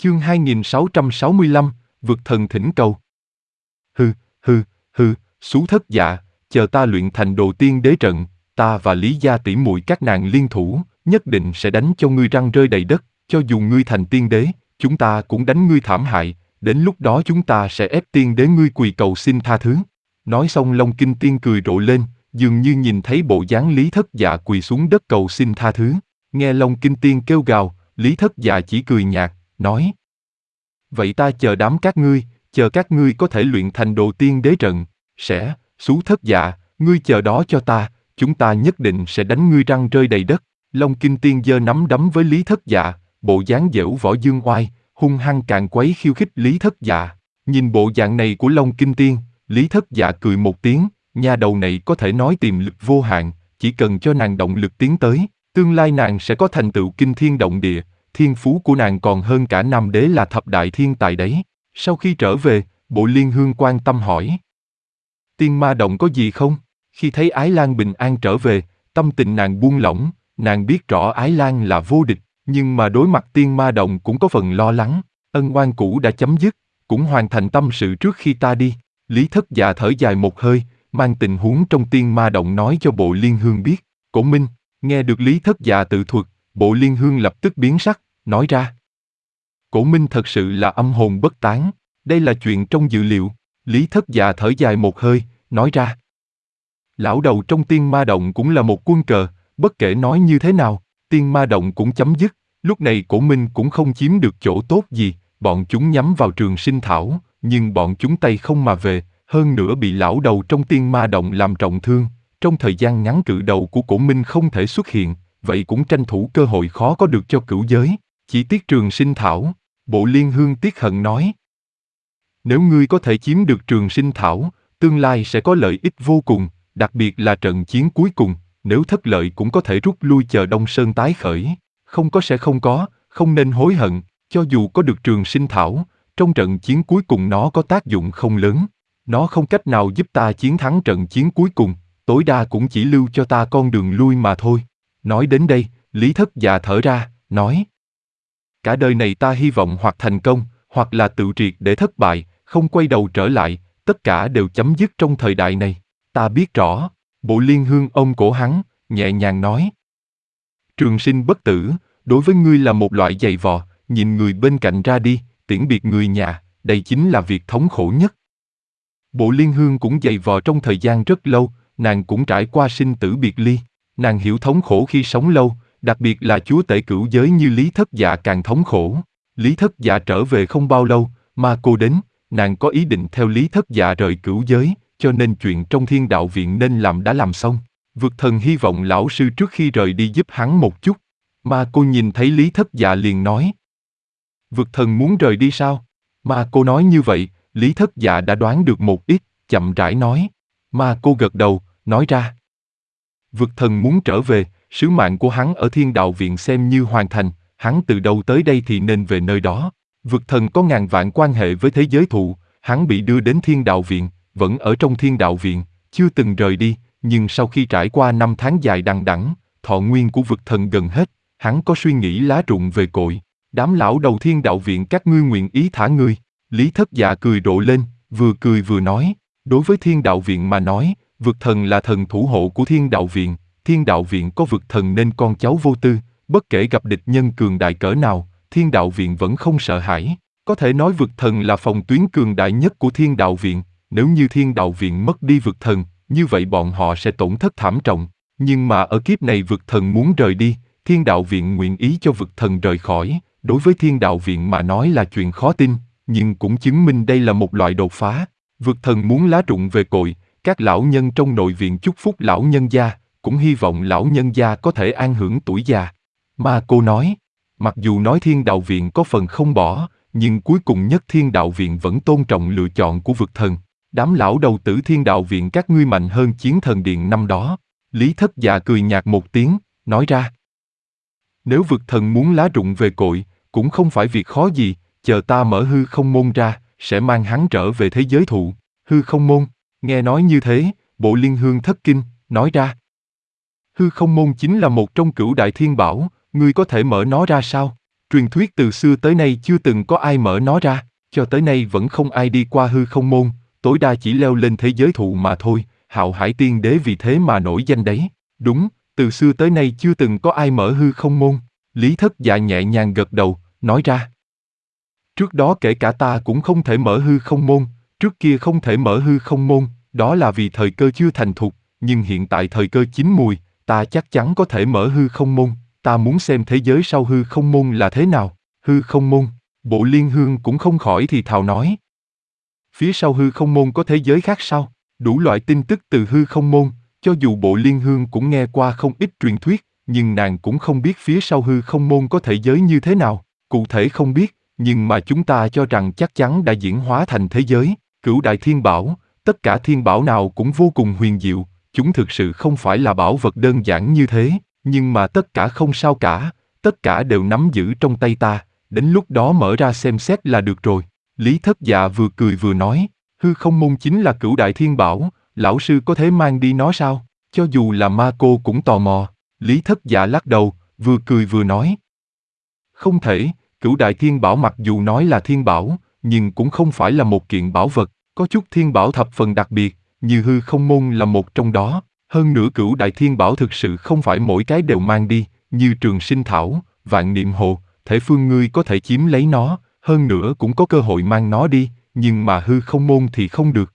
Chương 2665, Vực thần thỉnh cầu. Xú thất dạ, chờ ta luyện thành đồ tiên đế trận, ta và Lý gia tỷ muội các nàng liên thủ, nhất định sẽ đánh cho ngươi răng rơi đầy đất, cho dù ngươi thành tiên đế, chúng ta cũng đánh ngươi thảm hại, đến lúc đó chúng ta sẽ ép tiên đế ngươi quỳ cầu xin tha thứ. Nói xong Long Kinh Tiên cười rộ lên, dường như nhìn thấy bộ dáng Lý Thất Dạ quỳ xuống đất cầu xin tha thứ. Nghe Long Kinh Tiên kêu gào, Lý Thất Dạ chỉ cười nhạt, nói: vậy ta chờ đám các ngươi, chờ các ngươi có thể luyện thành đồ tiên đế trận, sẽ, Xú Thất Dạ, ngươi chờ đó cho ta, chúng ta nhất định sẽ đánh ngươi răng rơi đầy đất. Long Kinh Tiên giơ nắm đấm với Lý Thất Dạ, bộ dáng dễu võ dương oai, hung hăng càn quấy khiêu khích Lý Thất Dạ. Nhìn bộ dạng này của Long Kinh Tiên, Lý Thất Dạ cười một tiếng, nha đầu này có thể nói tiềm lực vô hạn, chỉ cần cho nàng động lực tiến tới, tương lai nàng sẽ có thành tựu kinh thiên động địa, thiên phú của nàng còn hơn cả Nam Đế là thập đại thiên tài đấy. Sau khi trở về, Bộ Liên Hương quan tâm hỏi: Tiên Ma Động có gì không? Khi thấy Ái Lan bình an trở về, tâm tình nàng buông lỏng, nàng biết rõ Ái Lan là vô địch, nhưng mà đối mặt Tiên Ma Động cũng có phần lo lắng, ân oán cũ đã chấm dứt, cũng hoàn thành tâm sự trước khi ta đi. Lý Thất Dạ thở dài một hơi, mang tình huống trong Tiên Ma Động nói cho Bộ Liên Hương biết. Cổ Minh, nghe được Lý Thất Dạ tự thuật, Bộ Liên Hương lập tức biến sắc, nói ra: Cổ Minh thật sự là âm hồn bất tán, đây là chuyện trong dự liệu. Lý Thất Dạ thở dài một hơi, nói ra: lão đầu trong Tiên Ma Động cũng là một quân cờ, bất kể nói như thế nào, Tiên Ma Động cũng chấm dứt, lúc này Cổ Minh cũng không chiếm được chỗ tốt gì, bọn chúng nhắm vào Trường Sinh Thảo, nhưng bọn chúng tay không mà về, hơn nữa bị lão đầu trong Tiên Ma Động làm trọng thương, trong thời gian ngắn cự đầu của Cổ Minh không thể xuất hiện, vậy cũng tranh thủ cơ hội khó có được cho cửu giới, chỉ tiếc Trường Sinh Thảo. Bộ Liên Hương tiếc hận nói: nếu ngươi có thể chiếm được Trường Sinh Thảo, tương lai sẽ có lợi ích vô cùng, đặc biệt là trận chiến cuối cùng, nếu thất lợi cũng có thể rút lui chờ Đông Sơn tái khởi, không có sẽ không có, không nên hối hận, cho dù có được Trường Sinh Thảo, trong trận chiến cuối cùng nó có tác dụng không lớn, nó không cách nào giúp ta chiến thắng trận chiến cuối cùng, tối đa cũng chỉ lưu cho ta con đường lui mà thôi. Nói đến đây, Lý Thất Dạ thở ra, nói: cả đời này ta hy vọng hoặc thành công, hoặc là tự triệt để thất bại, không quay đầu trở lại, tất cả đều chấm dứt trong thời đại này. Ta biết rõ. Bộ Liên Hương ôm cổ hắn, nhẹ nhàng nói: Trường sinh bất tử, đối với ngươi là một loại giày vò, nhìn người bên cạnh ra đi, tiễn biệt người nhà, đây chính là việc thống khổ nhất. Bộ Liên Hương cũng giày vò trong thời gian rất lâu, nàng cũng trải qua sinh tử biệt ly, nàng hiểu thống khổ khi sống lâu, đặc biệt là chúa tể cửu giới như Lý Thất Dạ càng thống khổ. Lý Thất Dạ trở về không bao lâu, mà cô đến, nàng có ý định theo Lý Thất Dạ rời cửu giới, cho nên chuyện trong Thiên Đạo Viện nên làm đã làm xong. Vực thần hy vọng lão sư trước khi rời đi giúp hắn một chút. Mà cô nhìn thấy Lý Thất Dạ liền nói: Vực thần muốn rời đi sao? Mà cô nói như vậy, Lý Thất Dạ đã đoán được một ít, chậm rãi nói. Mà cô gật đầu, nói ra: Vực thần muốn trở về, sứ mạng của hắn ở Thiên Đạo Viện xem như hoàn thành, hắn từ đâu tới đây thì nên về nơi đó. Vực thần có ngàn vạn quan hệ với thế giới thụ, hắn bị đưa đến Thiên Đạo Viện, vẫn ở trong Thiên Đạo Viện, chưa từng rời đi, nhưng sau khi trải qua 5 tháng dài đằng đẵng, thọ nguyên của vực thần gần hết, hắn có suy nghĩ lá rụng về cội. Đám lão đầu Thiên Đạo Viện các ngươi nguyện ý thả ngươi. Lý Thất Dạ cười rộ lên, vừa cười vừa nói: đối với Thiên Đạo Viện mà nói, vực thần là thần thủ hộ của Thiên Đạo Viện, Thiên Đạo Viện có vực thần nên con cháu vô tư, bất kể gặp địch nhân cường đại cỡ nào, Thiên Đạo Viện vẫn không sợ hãi. Có thể nói vực thần là phòng tuyến cường đại nhất của Thiên Đạo Viện, nếu như Thiên Đạo Viện mất đi vực thần, như vậy bọn họ sẽ tổn thất thảm trọng. Nhưng mà ở kiếp này vực thần muốn rời đi, Thiên Đạo Viện nguyện ý cho vực thần rời khỏi, đối với Thiên Đạo Viện mà nói là chuyện khó tin, nhưng cũng chứng minh đây là một loại đột phá. Vực thần muốn lá rụng về cội, các lão nhân trong nội viện chúc phúc lão nhân gia, cũng hy vọng lão nhân gia có thể an hưởng tuổi già. Mà cô nói, mặc dù nói Thiên Đạo Viện có phần không bỏ, nhưng cuối cùng nhất Thiên Đạo Viện vẫn tôn trọng lựa chọn của vực thần. Đám lão đầu tử Thiên Đạo Viện các ngươi mạnh hơn Chiến Thần Điện năm đó. Lý Thất Dạ cười nhạt một tiếng, nói ra: nếu vực thần muốn lá rụng về cội, cũng không phải việc khó gì, chờ ta mở hư không môn ra, sẽ mang hắn trở về thế giới thụ. Hư không môn, nghe nói như thế, Bộ Liên Hương thất kinh, nói ra: hư không môn chính là một trong cửu đại thiên bảo, ngươi có thể mở nó ra sao? Truyền thuyết từ xưa tới nay chưa từng có ai mở nó ra, cho tới nay vẫn không ai đi qua hư không môn, tối đa chỉ leo lên thế giới thụ mà thôi, Hạo Hải Tiên Đế vì thế mà nổi danh đấy. Đúng, từ xưa tới nay chưa từng có ai mở hư không môn. Lý Thất Dạ nhẹ nhàng gật đầu, nói ra. Trước đó kể cả ta cũng không thể mở hư không môn, trước kia không thể mở hư không môn, đó là vì thời cơ chưa thành thục, nhưng hiện tại thời cơ chín mùi, ta chắc chắn có thể mở hư không môn, ta muốn xem thế giới sau hư không môn là thế nào. Hư không môn, Bộ Liên Hương cũng không khỏi thì thào nói. Phía sau hư không môn có thế giới khác sao? Đủ loại tin tức từ hư không môn, cho dù Bộ Liên Hương cũng nghe qua không ít truyền thuyết, nhưng nàng cũng không biết phía sau hư không môn có thể giới như thế nào, cụ thể không biết, nhưng mà chúng ta cho rằng chắc chắn đã diễn hóa thành thế giới. Cửu đại thiên bảo, tất cả thiên bảo nào cũng vô cùng huyền diệu, chúng thực sự không phải là bảo vật đơn giản như thế, nhưng mà tất cả không sao cả, tất cả đều nắm giữ trong tay ta, đến lúc đó mở ra xem xét là được rồi. Lý Thất Dạ vừa cười vừa nói, hư không môn chính là cửu đại thiên bảo, lão sư có thể mang đi nó sao? Cho dù là ma cô cũng tò mò. Lý Thất Dạ lắc đầu, vừa cười vừa nói. Không thể, cửu đại thiên bảo mặc dù nói là thiên bảo, nhưng cũng không phải là một kiện bảo vật, có chút thiên bảo thập phần đặc biệt, như hư không môn là một trong đó. Hơn nữa cửu đại thiên bảo thực sự không phải mỗi cái đều mang đi, như trường sinh thảo, vạn niệm hồ, thể phương ngươi có thể chiếm lấy nó, hơn nữa cũng có cơ hội mang nó đi, nhưng mà hư không môn thì không được.